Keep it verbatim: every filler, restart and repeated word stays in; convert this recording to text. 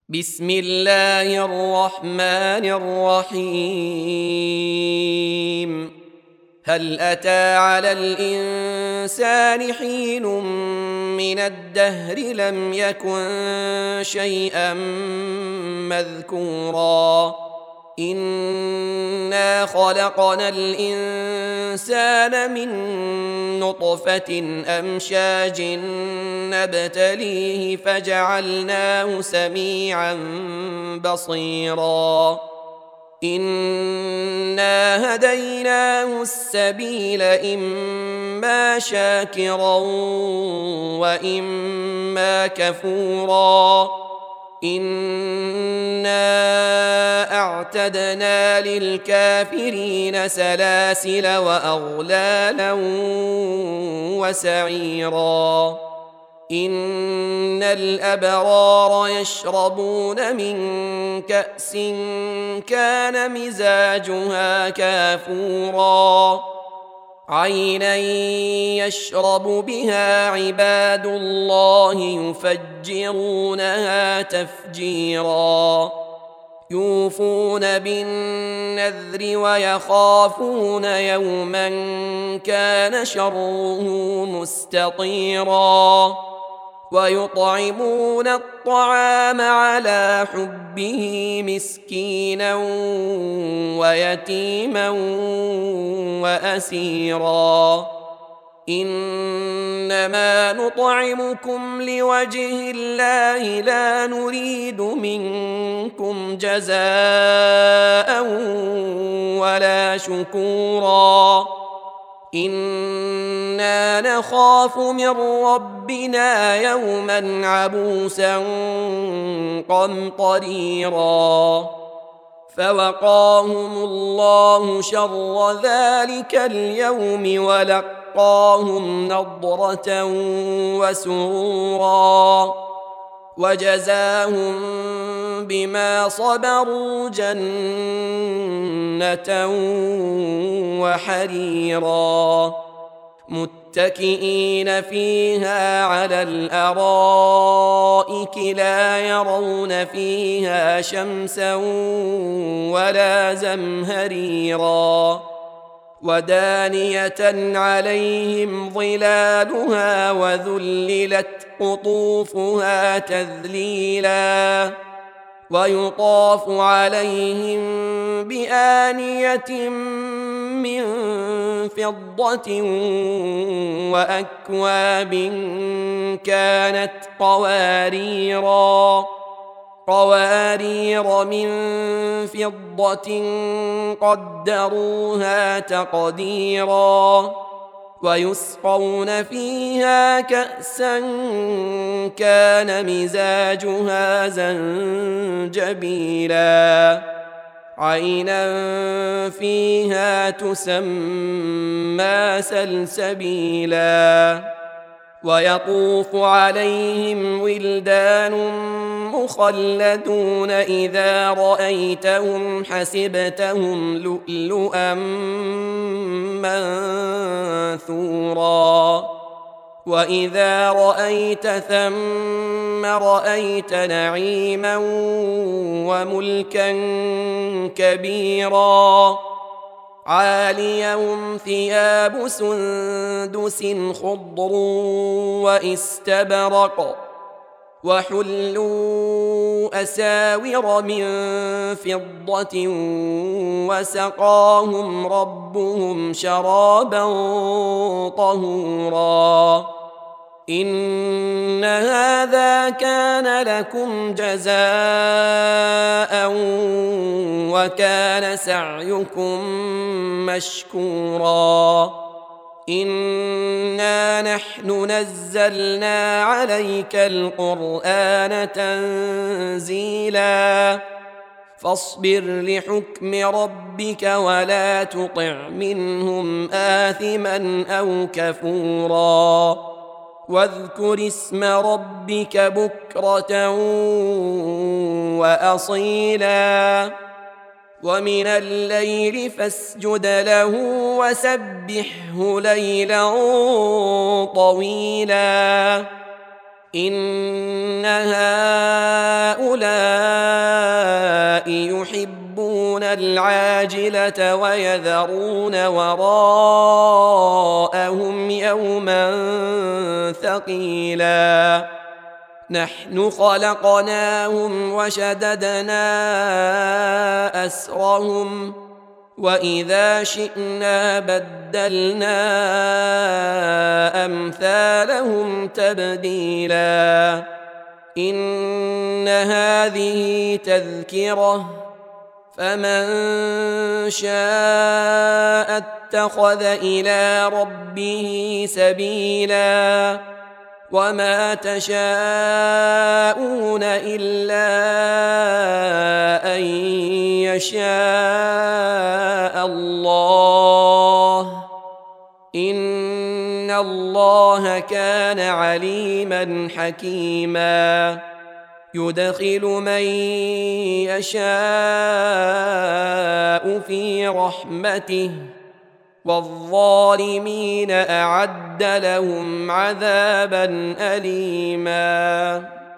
بسم الله الرحمن الرحيم. هل أتى على الإنسان حين من الدهر لم يكن شيئا مذكورا إنا خلقنا الإنسان من نطفة أمشاج نبتليه فجعلناه سميعا بصيرا إنا هديناه السبيل إما شاكرا وإما كفورا إنا أعتدنا للكافرين سلاسل وأغلالا وسعيرا إن الأبرار يشربون من كأس كان مزاجها كافورا عينا يشرب بها عباد الله يفجرونها تفجيرا يوفون بالنذر ويخافون يوما كان شره مستطيرا ويطعمون الطعام على حبه مسكينا ويتيما وأسيرا إنما نطعمكم لوجه الله لا نريد منكم جزاء ولا شكورا إنا نخاف من ربنا يوما عبوسا قمطريرا فوقاهم الله شر ذلك اليوم ولقاهم نضرة وسرورا وجزاهم بما صبروا جنة وحريرا متكئين فيها على الأرائك لا يرون فيها شمسا ولا زمهريرا ودانية عليهم ظلالها وذللت قطوفها تذليلا ويطاف عليهم بآنية من فضة وأكواب كانت قواريرا قوارير من فضة قدروها تقديرا ويسقون فيها كأسا كان مزاجها زنجبيلا عينا فيها تسمى سلسبيلا ويطوف عليهم ولدان مخلدون إذا رأيتهم حسبتهم لؤلؤا منثورا وإذا رأيت ثم رأيت نعيما وملكا كبيرا عاليهم ثياب سندس خضر واستبرق وحلوا أساور من فضة وسقاهم ربهم شرابا طهورا إن هذا كان لكم جزاء وكان سعيكم مشكورا إنا نحن نزلنا عليك القرآن تنزيلا فاصبر لحكم ربك ولا تطع منهم آثما أو كفورا واذكر اسم ربك بكرة وأصيلا ومن الليل فاسجد له وسبحه ليلا طويلا إن هؤلاء يحبون العاجلة ويذرون وراءهم يوما ثقيلا نحن خلقناهم وشددنا أسرهم وإذا شئنا بدلنا أمثالهم تبديلا إن هذه تذكرة فمن شاء اتخذ إلى ربه سبيلا وما تشاءون إلا أن يشاء الله إن الله كان عليما حكيما يدخل من يشاء في رحمته والظالمين أعد لهم عذابا أليما